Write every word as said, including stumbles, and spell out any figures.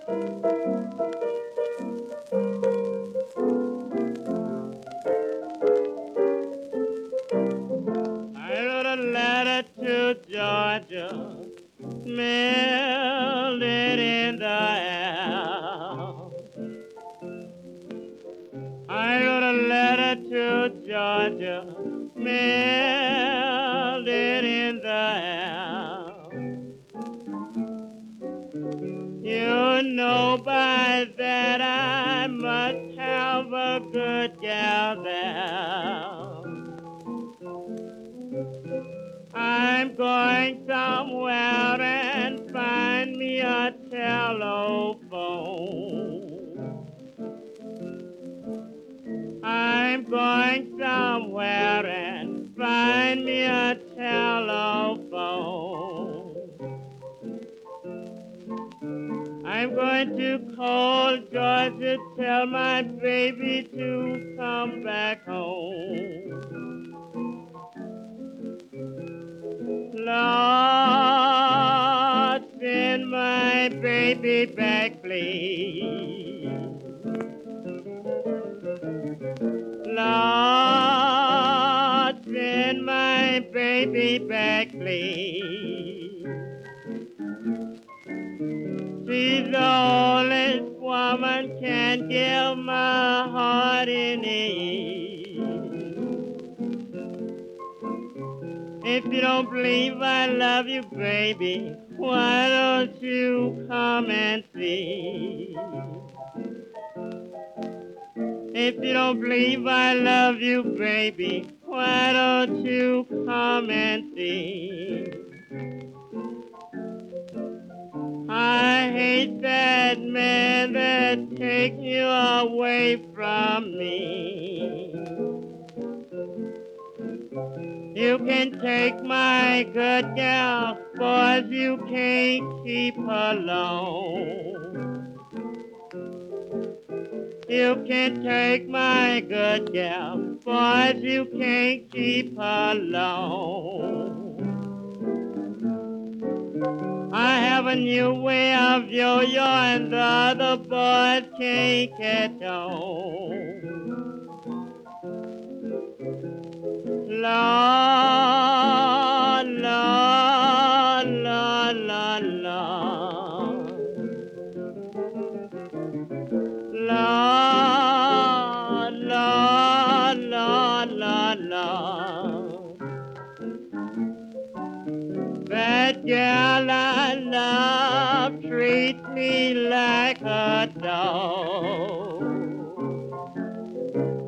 I wrote a letter to Georgia, mailed it in the air. I wrote a letter to Georgia, mailed it in the air. You know by that I must have a good gal there. I'm going somewhere and find me a telephone. I'm going somewhere and find me a telephone. I'm going to call Georgia, tell my baby to come back home. Lord, send my baby back, please. Lord, send my baby back, please. She's the only woman can give my heart in ease. If you don't believe I love you, baby, why don't you come and see? If you don't believe I love you, baby, why don't you come and see? I hate that man that takes you away from me. You can take my good gal, boys, you can't keep her long. You can take my good gal, boys, you can't keep her long. I have a new way of yo-yo and the other boys can't catch on. La, la, la, la, la. La, la, la, la, la. That gal I love treats me like a dog.